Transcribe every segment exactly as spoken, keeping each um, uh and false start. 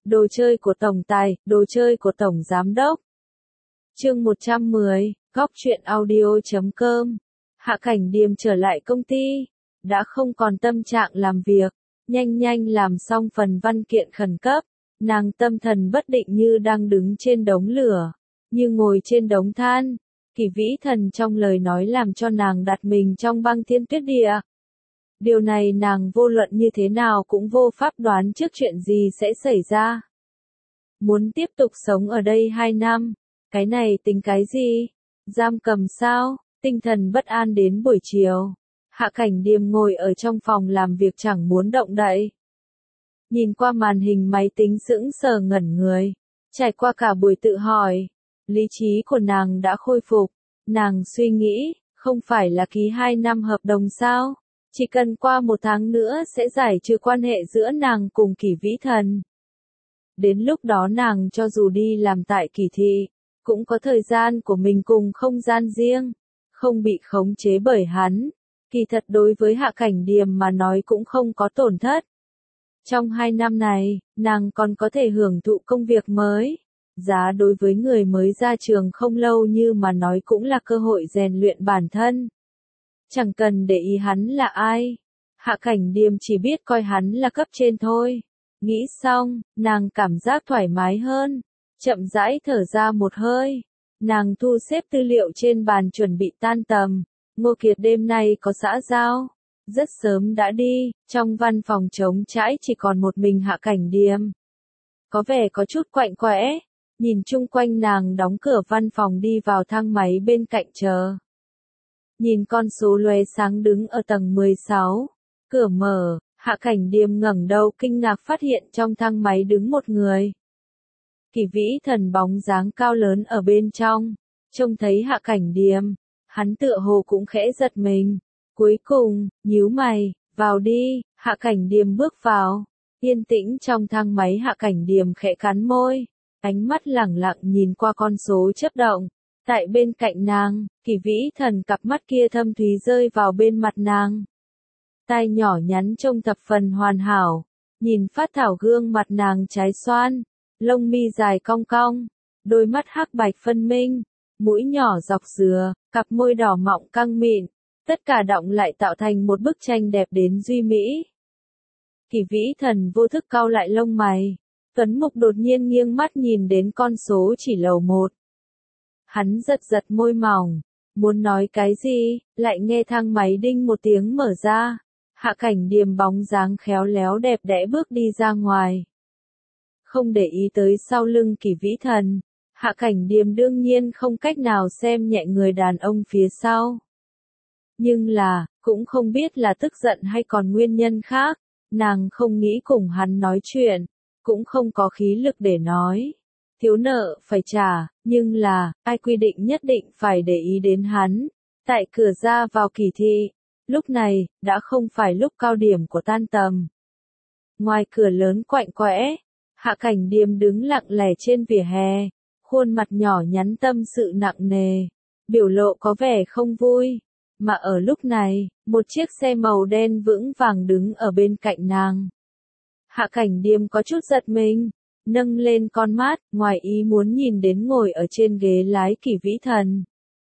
Đồ chơi của tổng tài, đồ chơi của tổng giám đốc. Chương một trăm mười, góc truyện audio chấm com. Hạ Cảnh Điềm trở lại công ty, đã không còn tâm trạng làm việc, nhanh nhanh làm xong phần văn kiện khẩn cấp, nàng tâm thần bất định như đang đứng trên đống lửa, như ngồi trên đống than. Kỷ Vĩ Thần trong lời nói làm cho nàng đặt mình trong băng thiên tuyết địa. Điều này nàng vô luận như thế nào cũng vô pháp đoán trước chuyện gì sẽ xảy ra. Muốn tiếp tục sống ở đây hai năm, cái này tính cái gì? Giam cầm sao? Tinh thần bất an đến buổi chiều. Hạ Cảnh Điềm ngồi ở trong phòng làm việc chẳng muốn động đậy. Nhìn qua màn hình máy tính sững sờ ngẩn người. Trải qua cả buổi tự hỏi, lý trí của nàng đã khôi phục. Nàng suy nghĩ, không phải là ký hai năm hợp đồng sao? Chỉ cần qua một tháng nữa sẽ giải trừ quan hệ giữa nàng cùng Kỷ Vĩ Thần. Đến lúc đó nàng cho dù đi làm tại Kỷ thị, cũng có thời gian của mình cùng không gian riêng, không bị khống chế bởi hắn. Kỳ thật đối với Hạ Cảnh Điềm mà nói cũng không có tổn thất. Trong hai năm này, nàng còn có thể hưởng thụ công việc mới. Giá đối với người mới ra trường không lâu như mà nói cũng là cơ hội rèn luyện bản thân. Chẳng cần để ý hắn là ai. Hạ Cảnh Điềm chỉ biết coi hắn là cấp trên thôi. Nghĩ xong, nàng cảm giác thoải mái hơn. Chậm rãi thở ra một hơi. Nàng thu xếp tư liệu trên bàn chuẩn bị tan tầm. Ngô Kiệt đêm nay có xã giao. Rất sớm đã đi, trong văn phòng trống trãi chỉ còn một mình Hạ Cảnh Điềm. Có vẻ có chút quạnh quẽ. Nhìn chung quanh nàng đóng cửa văn phòng đi vào thang máy bên cạnh chờ. Nhìn con số lóe sáng đứng ở tầng mười sáu. Cửa mở, Hạ Cảnh Điềm ngẩng đầu kinh ngạc phát hiện trong thang máy đứng một người. Kỷ Vĩ Thần bóng dáng cao lớn ở bên trong. Trông thấy Hạ Cảnh Điềm, hắn tựa hồ cũng khẽ giật mình. Cuối cùng, nhíu mày, vào đi. Hạ Cảnh Điềm bước vào. Yên tĩnh trong thang máy Hạ Cảnh Điềm khẽ cắn môi. Ánh mắt lẳng lặng nhìn qua con số chớp động. Tại bên cạnh nàng, Kỷ Vĩ Thần cặp mắt kia thâm thúy rơi vào bên mặt nàng. Tai nhỏ nhắn trông thập phần hoàn hảo. Nhìn phát thảo gương mặt nàng trái xoan. Lông mi dài cong cong. Đôi mắt hắc bạch phân minh. Mũi nhỏ dọc dừa, cặp môi đỏ mọng căng mịn. Tất cả đọng lại tạo thành một bức tranh đẹp đến duy mỹ. Kỷ Vĩ Thần vô thức cau lại lông mày. Tuấn Mục đột nhiên nghiêng mắt nhìn đến con số chỉ lầu một. Hắn giật giật môi mỏng, muốn nói cái gì, lại nghe thang máy đinh một tiếng mở ra. Hạ Cảnh Điềm bóng dáng khéo léo đẹp đẽ bước đi ra ngoài. Không để ý tới sau lưng Kỷ Vĩ Thần, Hạ Cảnh Điềm đương nhiên không cách nào xem nhẹ người đàn ông phía sau. Nhưng là, cũng không biết là tức giận hay còn nguyên nhân khác, nàng không nghĩ cùng hắn nói chuyện. Cũng không có khí lực để nói. Thiếu nợ phải trả, nhưng là, ai quy định nhất định phải để ý đến hắn. Tại cửa ra vào Kỷ thị, lúc này, đã không phải lúc cao điểm của tan tầm. Ngoài cửa lớn quạnh quẽ, Hạ Cảnh Điềm đứng lặng lẻ trên vỉa hè, khuôn mặt nhỏ nhắn tâm sự nặng nề, biểu lộ có vẻ không vui. Mà ở lúc này, một chiếc xe màu đen vững vàng đứng ở bên cạnh nàng. Hạ Cảnh Điềm có chút giật mình, nâng lên con mắt, ngoài ý muốn nhìn đến ngồi ở trên ghế lái Kỷ Vĩ Thần.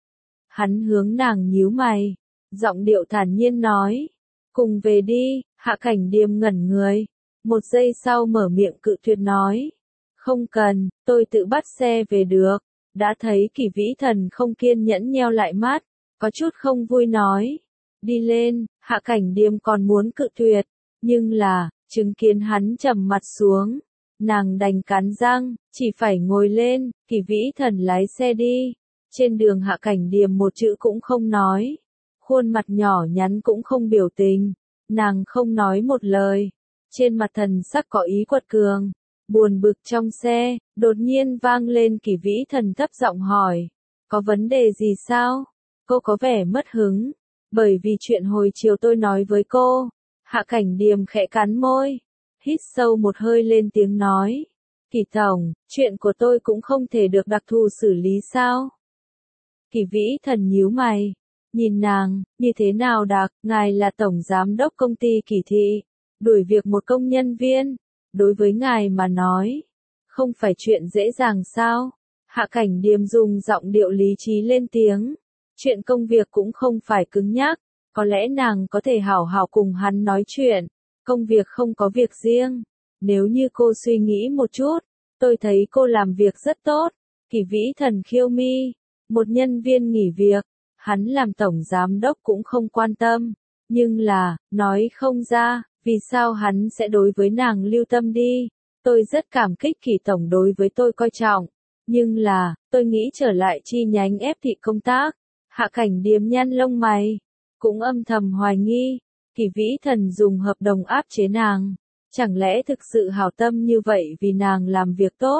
Hắn hướng nàng nhíu mày, giọng điệu thản nhiên nói, cùng về đi. Hạ Cảnh Điềm ngẩn người, một giây sau mở miệng cự tuyệt nói, không cần, tôi tự bắt xe về được. Đã thấy Kỷ Vĩ Thần không kiên nhẫn nheo lại mắt, có chút không vui nói, đi lên. Hạ Cảnh Điềm còn muốn cự tuyệt, nhưng là, chứng kiến hắn trầm mặt xuống, nàng đành cắn răng, chỉ phải ngồi lên. Kỷ Vĩ Thần lái xe đi. Trên đường Hạ Cảnh Điềm một chữ cũng không nói, khuôn mặt nhỏ nhắn cũng không biểu tình, nàng không nói một lời, trên mặt thần sắc có ý quật cường, buồn bực. Trong xe, đột nhiên vang lên Kỷ Vĩ Thần thấp giọng hỏi, có vấn đề gì sao? Cô có vẻ mất hứng, bởi vì chuyện hồi chiều tôi nói với cô. Hạ Cảnh Điềm khẽ cắn môi, hít sâu một hơi lên tiếng nói, Kỷ tổng, chuyện của tôi cũng không thể được đặc thù xử lý sao? Kỷ Vĩ Thần nhíu mày, nhìn nàng, như thế nào đặc, ngài là tổng giám đốc công ty Kỷ thị, đuổi việc một công nhân viên, đối với ngài mà nói, Không phải chuyện dễ dàng sao? Hạ Cảnh Điềm dùng giọng điệu lý trí lên tiếng. Chuyện công việc cũng không phải cứng nhắc, có lẽ nàng có thể hảo hảo cùng hắn nói chuyện. Công việc không có việc riêng. Nếu như cô suy nghĩ một chút, tôi thấy cô làm việc rất tốt. Kỷ Vĩ Thần khiêu mi, một nhân viên nghỉ việc, hắn làm tổng giám đốc cũng không quan tâm. Nhưng là, nói không ra, vì sao hắn sẽ đối với nàng lưu tâm đi. Tôi rất cảm kích Kỷ tổng đối với tôi coi trọng. Nhưng là, tôi nghĩ trở lại chi nhánh ép thị công tác. Hạ Cảnh Điềm nhăn lông mày, cũng âm thầm hoài nghi. Kỷ Vĩ Thần dùng hợp đồng áp chế nàng. Chẳng lẽ thực sự hảo tâm như vậy vì nàng làm việc tốt?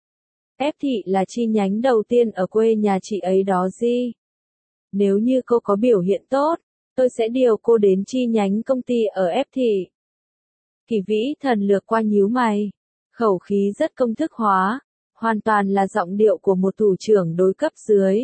Ép thị là chi nhánh đầu tiên ở quê nhà chị ấy đó gì? Nếu như cô có biểu hiện tốt, tôi sẽ điều cô đến chi nhánh công ty ở ép thị. Kỷ Vĩ Thần lược qua nhíu mày, khẩu khí rất công thức hóa, hoàn toàn là giọng điệu của một thủ trưởng đối cấp dưới.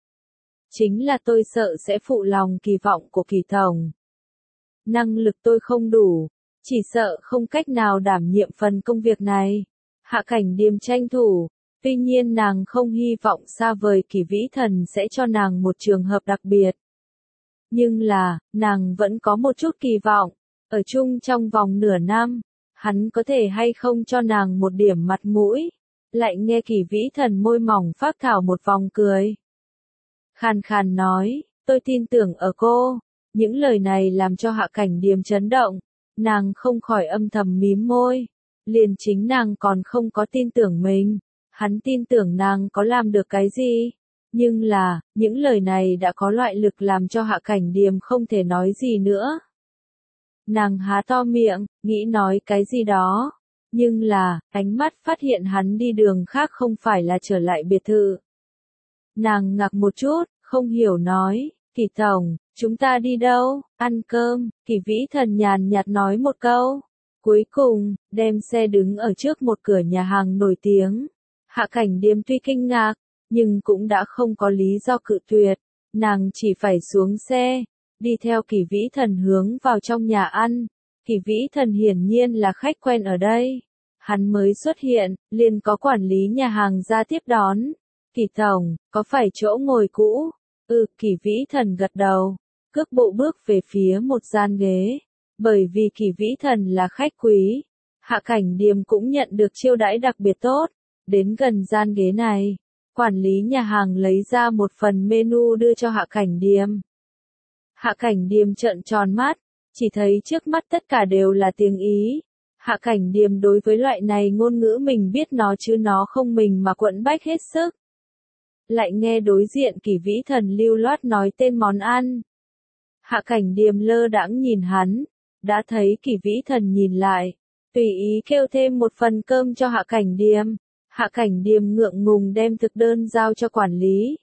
Chính là tôi sợ sẽ phụ lòng kỳ vọng của Kỷ tổng. Năng lực tôi không đủ, chỉ sợ không cách nào đảm nhiệm phần công việc này. Hạ Cảnh Điềm tranh thủ, tuy nhiên nàng không hy vọng xa vời Kỷ Vĩ Thần sẽ cho nàng một trường hợp đặc biệt. Nhưng là, nàng vẫn có một chút kỳ vọng, ở chung trong vòng nửa năm, hắn có thể hay không cho nàng một điểm mặt mũi. Lại nghe Kỷ Vĩ Thần môi mỏng phác thảo một vòng cười. Khàn khàn nói, tôi tin tưởng ở cô. Những lời này làm cho Hạ Cảnh Điềm chấn động, nàng không khỏi âm thầm mím môi. Liền chính nàng còn không có tin tưởng mình, hắn tin tưởng nàng có làm được cái gì. Nhưng là, những lời này đã có loại lực làm cho Hạ Cảnh Điềm không thể nói gì nữa. Nàng há to miệng, nghĩ nói cái gì đó. Nhưng là, ánh mắt phát hiện hắn đi đường khác không phải là trở lại biệt thự. Nàng ngạc một chút, không hiểu nói, Kỷ tổng, chúng ta đi đâu, ăn cơm. Kỷ Vĩ Thần nhàn nhạt nói một câu. Cuối cùng, đem xe đứng ở trước một cửa nhà hàng nổi tiếng. Hạ Cảnh Điềm tuy kinh ngạc, nhưng cũng đã không có lý do cự tuyệt. Nàng chỉ phải xuống xe, đi theo Kỷ Vĩ Thần hướng vào trong nhà ăn. Kỷ Vĩ Thần hiển nhiên là khách quen ở đây. Hắn mới xuất hiện, liền có quản lý nhà hàng ra tiếp đón. Kỷ tổng, có phải chỗ ngồi cũ? Ừ, Kỷ Vĩ Thần gật đầu, cước bộ bước về phía một gian ghế. Bởi vì Kỷ Vĩ Thần là khách quý, Hạ Cảnh Điềm cũng nhận được chiêu đãi đặc biệt tốt. Đến gần gian ghế này, quản lý nhà hàng lấy ra một phần menu đưa cho Hạ Cảnh Điềm. Hạ Cảnh Điềm trợn tròn mắt, chỉ thấy trước mắt tất cả đều là tiếng Ý. Hạ Cảnh Điềm đối với loại này ngôn ngữ mình biết nó chứ nó không mình mà quẫn bách hết sức. Lại nghe đối diện Kỷ Vĩ Thần lưu loát nói tên món ăn. Hạ Cảnh Điềm lơ đãng nhìn hắn, đã thấy Kỷ Vĩ Thần nhìn lại, tùy ý kêu thêm một phần cơm cho Hạ Cảnh Điềm. Hạ Cảnh Điềm ngượng ngùng đem thực đơn giao cho quản lý.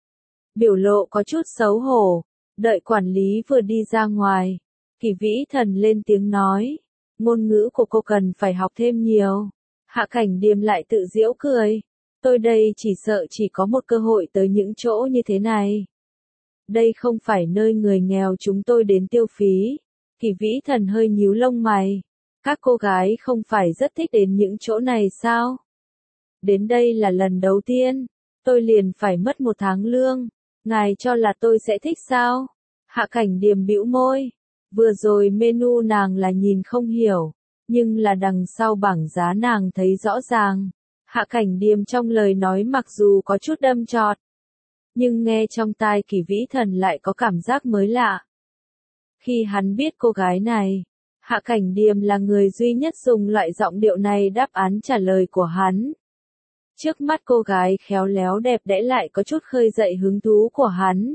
Biểu lộ có chút xấu hổ, đợi quản lý vừa đi ra ngoài, Kỷ Vĩ Thần lên tiếng nói, ngôn ngữ của cô cần phải học thêm nhiều. Hạ Cảnh Điềm lại tự giễu cười, tôi đây chỉ sợ chỉ có một cơ hội tới những chỗ như thế này. Đây không phải nơi người nghèo chúng tôi đến tiêu phí. Kỷ Vĩ Thần hơi nhíu lông mày. Các cô gái không phải rất thích đến những chỗ này sao? Đến đây là lần đầu tiên, tôi liền phải mất một tháng lương. Ngài cho là tôi sẽ thích sao? Hạ Cảnh Điềm bĩu môi. Vừa rồi menu nàng là nhìn không hiểu, nhưng là đằng sau bảng giá nàng thấy rõ ràng. Hạ Cảnh Điềm trong lời nói mặc dù có chút đâm chọt, nhưng nghe trong tai Kỷ Vĩ Thần lại có cảm giác mới lạ. Khi hắn biết cô gái này, Hạ Cảnh Điềm là người duy nhất dùng loại giọng điệu này đáp án trả lời của hắn. Trước mắt cô gái khéo léo đẹp đẽ lại có chút khơi dậy hứng thú của hắn.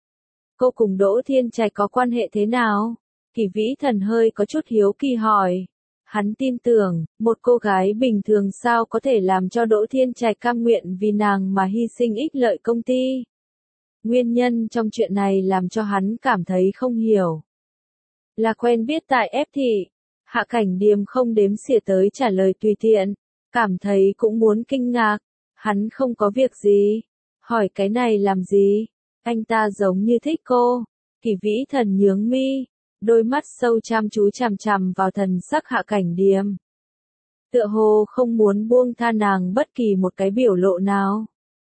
Cô cùng Đỗ Thiên Trạch có quan hệ thế nào? Kỷ Vĩ Thần hơi có chút hiếu kỳ hỏi. Hắn tin tưởng, một cô gái bình thường sao có thể làm cho Đỗ Thiên Trạch cam nguyện vì nàng mà hy sinh ích lợi công ty. Nguyên nhân trong chuyện này làm cho hắn cảm thấy không hiểu. Là quen biết tại ép thị. Hạ Cảnh Điềm không đếm xỉa tới trả lời tùy tiện, cảm thấy cũng muốn kinh ngạc. Hắn không có việc gì. Hỏi cái này làm gì? Anh ta giống như thích cô. Kỷ Vĩ Thần nhướng mi, đôi mắt sâu chăm chú chằm chằm vào thần sắc Hạ Cảnh Điềm. tựa hồ không muốn buông tha nàng bất kỳ một cái biểu lộ nào.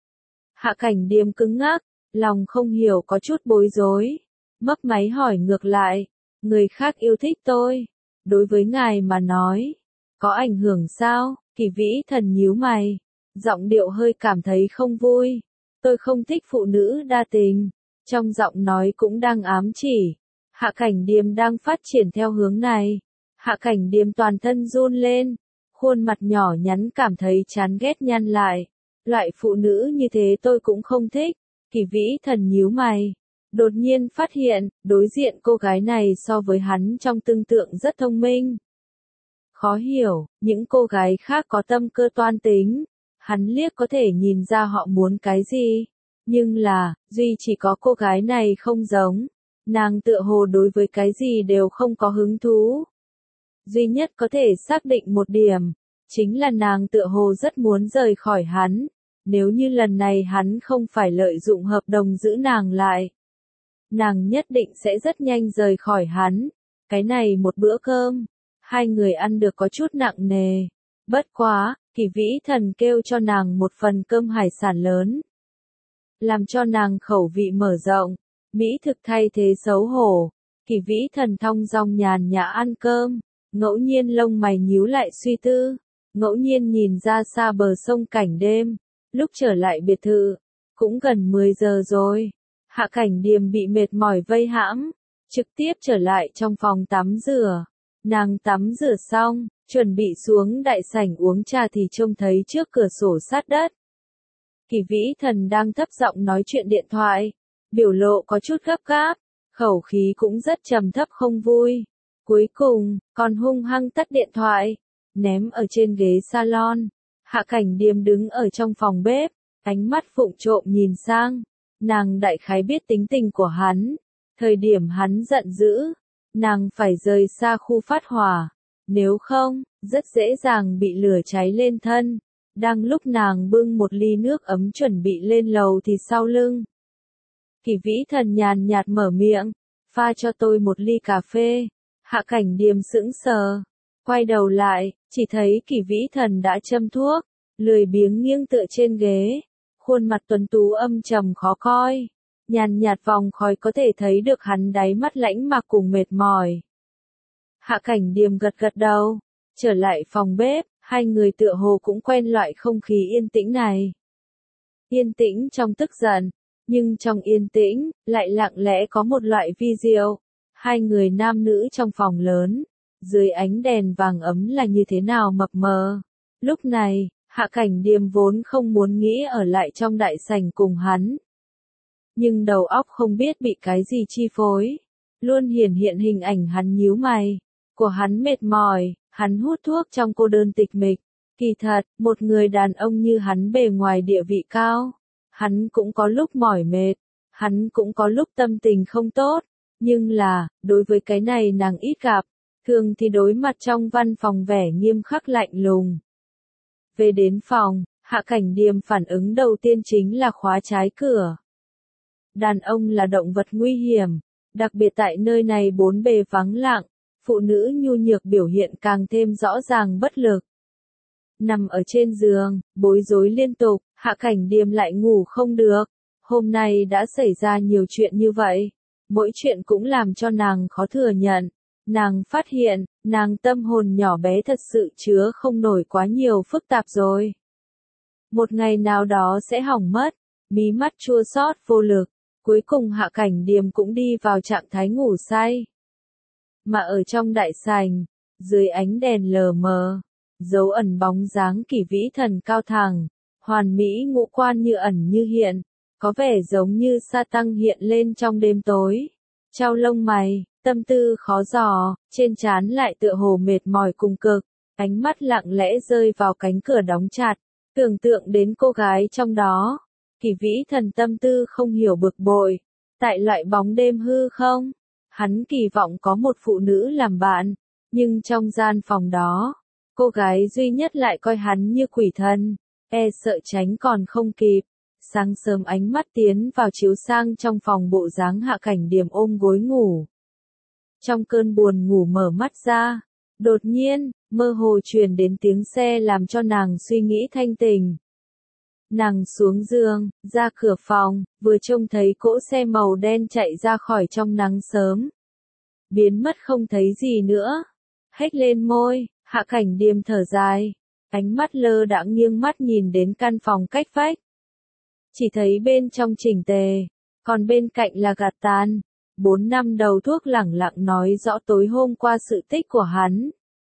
Hạ Cảnh Điềm cứng ngắc, lòng không hiểu có chút bối rối, mấp máy hỏi ngược lại, người khác yêu thích tôi, đối với ngài mà nói, có ảnh hưởng sao? Kỳ Vĩ Thần nhíu mày, giọng điệu hơi cảm thấy không vui, tôi không thích phụ nữ đa tình, trong giọng nói cũng đang ám chỉ, Hạ Cảnh Điềm đang phát triển theo hướng này. Hạ Cảnh Điềm toàn thân run lên, khuôn mặt nhỏ nhắn cảm thấy chán ghét nhăn lại, loại phụ nữ như thế tôi cũng không thích. Kỳ Vĩ Thần nhíu mày, đột nhiên phát hiện, đối diện cô gái này so với hắn trong tưởng tượng rất thông minh. Khó hiểu, những cô gái khác có tâm cơ toan tính, hắn liếc có thể nhìn ra họ muốn cái gì, nhưng là, duy chỉ có cô gái này không giống, nàng tựa hồ đối với cái gì đều không có hứng thú. Duy nhất có thể xác định một điểm, chính là nàng tựa hồ rất muốn rời khỏi hắn, nếu như lần này hắn không phải lợi dụng hợp đồng giữ nàng lại. Nàng nhất định sẽ rất nhanh rời khỏi hắn, cái này một bữa cơm, hai người ăn được có chút nặng nề, bất quá, Kỳ Vĩ Thần kêu cho nàng một phần cơm hải sản lớn, làm cho nàng khẩu vị mở rộng, mỹ thực thay thế xấu hổ. Kỳ Vĩ Thần thong dong nhàn nhã ăn cơm, ngẫu nhiên lông mày nhíu lại suy tư, ngẫu nhiên nhìn ra xa bờ sông cảnh đêm. Lúc trở lại biệt thự, cũng gần mười giờ rồi, Hạ Cảnh Điềm bị mệt mỏi vây hãm, trực tiếp trở lại trong phòng tắm rửa. Nàng tắm rửa xong, chuẩn bị xuống đại sảnh uống trà thì trông thấy trước cửa sổ sát đất. Kỳ Vĩ Thần đang thấp giọng nói chuyện điện thoại, biểu lộ có chút gấp gáp, khẩu khí cũng rất trầm thấp không vui. Cuối cùng, còn hung hăng tắt điện thoại, ném ở trên ghế salon. Hạ Cảnh Điềm đứng ở trong phòng bếp, ánh mắt phụng trộm nhìn sang, nàng đại khái biết tính tình của hắn, thời điểm hắn giận dữ, nàng phải rời xa khu phát hỏa, nếu không, rất dễ dàng bị lửa cháy lên thân. Đang lúc nàng bưng một ly nước ấm chuẩn bị lên lầu thì sau lưng, Kỳ Vĩ Thần nhàn nhạt mở miệng, pha cho tôi một ly cà phê. Hạ Cảnh Điềm sững sờ, quay đầu lại, chỉ thấy Kỳ Vĩ Thần đã châm thuốc, lười biếng nghiêng tựa trên ghế, khuôn mặt tuấn tú âm trầm khó coi, nhàn nhạt vòng khói có thể thấy được hắn đáy mắt lãnh mạc cùng mệt mỏi. Hạ Cảnh Điềm gật gật đầu, trở lại phòng bếp, hai người tựa hồ cũng quen loại không khí yên tĩnh này. Yên tĩnh trong tức giận, nhưng trong yên tĩnh, lại lặng lẽ có một loại vi diệu. Hai người nam nữ trong phòng lớn, dưới ánh đèn vàng ấm là như thế nào mập mờ. Lúc này, Hạ Cảnh Điềm vốn không muốn nghĩ ở lại trong đại sảnh cùng hắn. Nhưng đầu óc không biết bị cái gì chi phối. Luôn hiển hiện hình ảnh hắn nhíu mày, của hắn mệt mỏi, hắn hút thuốc trong cô đơn tịch mịch. Kỳ thật, một người đàn ông như hắn bề ngoài địa vị cao, hắn cũng có lúc mỏi mệt, hắn cũng có lúc tâm tình không tốt. Nhưng là, đối với cái này nàng ít gặp, thường thì đối mặt trong văn phòng vẻ nghiêm khắc lạnh lùng. Về đến phòng, Hạ Cảnh Điềm phản ứng đầu tiên chính là khóa trái cửa. Đàn ông là động vật nguy hiểm, đặc biệt tại nơi này bốn bề vắng lặng, phụ nữ nhu nhược biểu hiện càng thêm rõ ràng bất lực. Nằm ở trên giường, bối rối liên tục, Hạ Cảnh Điềm lại ngủ không được. Hôm nay đã xảy ra nhiều chuyện như vậy. Mỗi chuyện cũng làm cho nàng khó thừa nhận. Nàng phát hiện, nàng tâm hồn nhỏ bé thật sự chứa không nổi quá nhiều phức tạp rồi. Một ngày nào đó sẽ hỏng mất, mí mắt chua xót vô lực, cuối cùng Hạ Cảnh Điềm cũng đi vào trạng thái ngủ say. Mà ở trong đại sảnh, dưới ánh đèn lờ mờ, dấu ẩn bóng dáng Kỳ Vĩ Thần cao thẳng, hoàn mỹ ngũ quan như ẩn như hiện, có vẻ giống như sa tăng hiện lên trong đêm tối. Chau lông mày, tâm tư khó dò, trên trán lại tựa hồ mệt mỏi cùng cực, ánh mắt lặng lẽ rơi vào cánh cửa đóng chặt, tưởng tượng đến cô gái trong đó. Kỳ Vĩ Thần tâm tư không hiểu bực bội, tại loại bóng đêm hư không, hắn kỳ vọng có một phụ nữ làm bạn, nhưng trong gian phòng đó, cô gái duy nhất lại coi hắn như quỷ thần, e sợ tránh còn không kịp. Sáng sớm ánh mắt tiến vào chiếu sang trong phòng bộ dáng Hạ Cảnh Điềm ôm gối ngủ. Trong cơn buồn ngủ mở mắt ra, đột nhiên, mơ hồ truyền đến tiếng xe làm cho nàng suy nghĩ thanh tỉnh. Nàng xuống giường, ra cửa phòng, vừa trông thấy cỗ xe màu đen chạy ra khỏi trong nắng sớm. Biến mất không thấy gì nữa. Hét lên môi, Hạ Cảnh Điềm thở dài. Ánh mắt lơ đãng nghiêng mắt nhìn đến căn phòng cách vách. Chỉ thấy bên trong chỉnh tề, còn bên cạnh là gạt tàn. Bốn năm đầu thuốc lẳng lặng nói rõ tối hôm qua sự tích của hắn.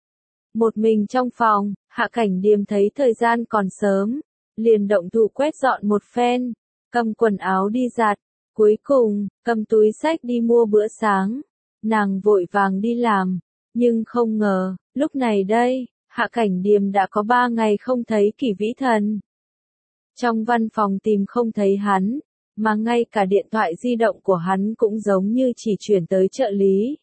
Một mình trong phòng, Hạ Cảnh Điềm thấy thời gian còn sớm, liền động thủ quét dọn một phen, cầm quần áo đi giặt, cuối cùng, cầm túi xách đi mua bữa sáng. Nàng vội vàng đi làm, nhưng không ngờ, lúc này đây, Hạ Cảnh Điềm đã có ba ngày không thấy Kỷ Vĩ Thần. Trong văn phòng tìm không thấy hắn, mà ngay cả điện thoại di động của hắn cũng giống như chỉ chuyển tới trợ lý.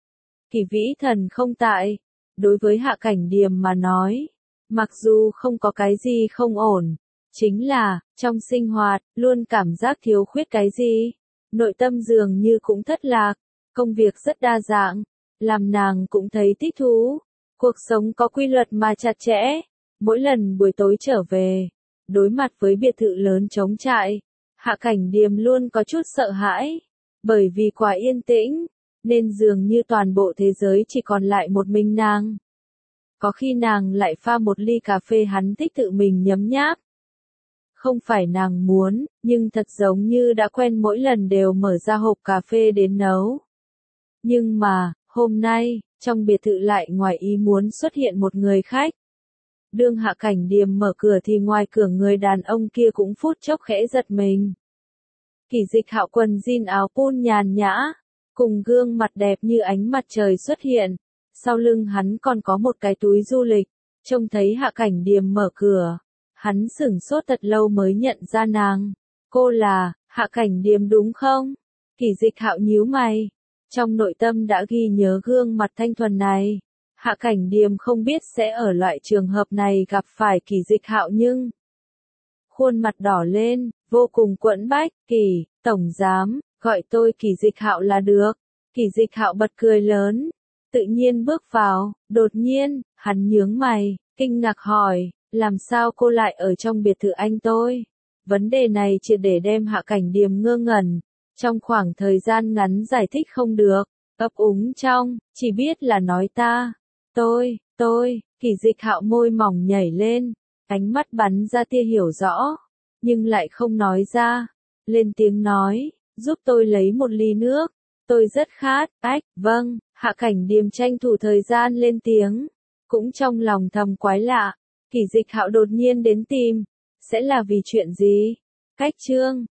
Kỷ Vĩ Thần không tại, đối với Hạ Cảnh Điềm mà nói, mặc dù không có cái gì không ổn, chính là, trong sinh hoạt, luôn cảm giác thiếu khuyết cái gì, nội tâm dường như cũng thất lạc, công việc rất đa dạng, làm nàng cũng thấy thích thú, cuộc sống có quy luật mà chặt chẽ, mỗi lần buổi tối trở về, đối mặt với biệt thự lớn trống trại, Hạ Cảnh Điềm luôn có chút sợ hãi, bởi vì quá yên tĩnh, nên dường như toàn bộ thế giới chỉ còn lại một mình nàng. Có khi nàng lại pha một ly cà phê hắn thích tự mình nhấm nháp. Không phải nàng muốn, nhưng thật giống như đã quen mỗi lần đều mở ra hộp cà phê đến nấu. Nhưng mà, hôm nay, trong biệt thự lại ngoài ý muốn xuất hiện một người khách. Đương Hạ Cảnh Điềm mở cửa thì ngoài cửa người đàn ông kia cũng phút chốc khẽ giật mình. Kỷ Dịch Hạo quần jean áo pun nhàn nhã, cùng gương mặt đẹp như ánh mặt trời xuất hiện, sau lưng hắn còn có một cái túi du lịch, trông thấy Hạ Cảnh Điềm mở cửa, hắn sửng sốt thật lâu mới nhận ra nàng, cô là, Hạ Cảnh Điềm đúng không? Kỷ Dịch Hạo nhíu mày, trong nội tâm đã ghi nhớ gương mặt thanh thuần này, Hạ Cảnh Điềm không biết sẽ ở loại trường hợp này gặp phải Kỷ Dịch Hạo nhưng khuôn mặt đỏ lên, vô cùng quẫn bách, Kỷ, tổng giám, gọi tôi Kỷ Dịch Hạo là được. Kỷ Dịch Hạo bật cười lớn, tự nhiên bước vào, đột nhiên, hắn nhướng mày, kinh ngạc hỏi, làm sao cô lại ở trong biệt thự anh tôi? Vấn đề này triệt để đem Hạ Cảnh Điềm ngơ ngẩn, trong khoảng thời gian ngắn giải thích không được, ấp úng trong, chỉ biết là nói ta, tôi, tôi, Kỷ Dịch Hạo môi mỏng nhảy lên, ánh mắt bắn ra tia hiểu rõ, nhưng lại không nói ra, lên tiếng nói, giúp tôi lấy một ly nước, tôi rất khát, ách, vâng, Hạ Cảnh Điềm tranh thủ thời gian lên tiếng, cũng trong lòng thầm quái lạ, Kỷ Dịch Hạo đột nhiên đến tìm, sẽ là vì chuyện gì? Cách chương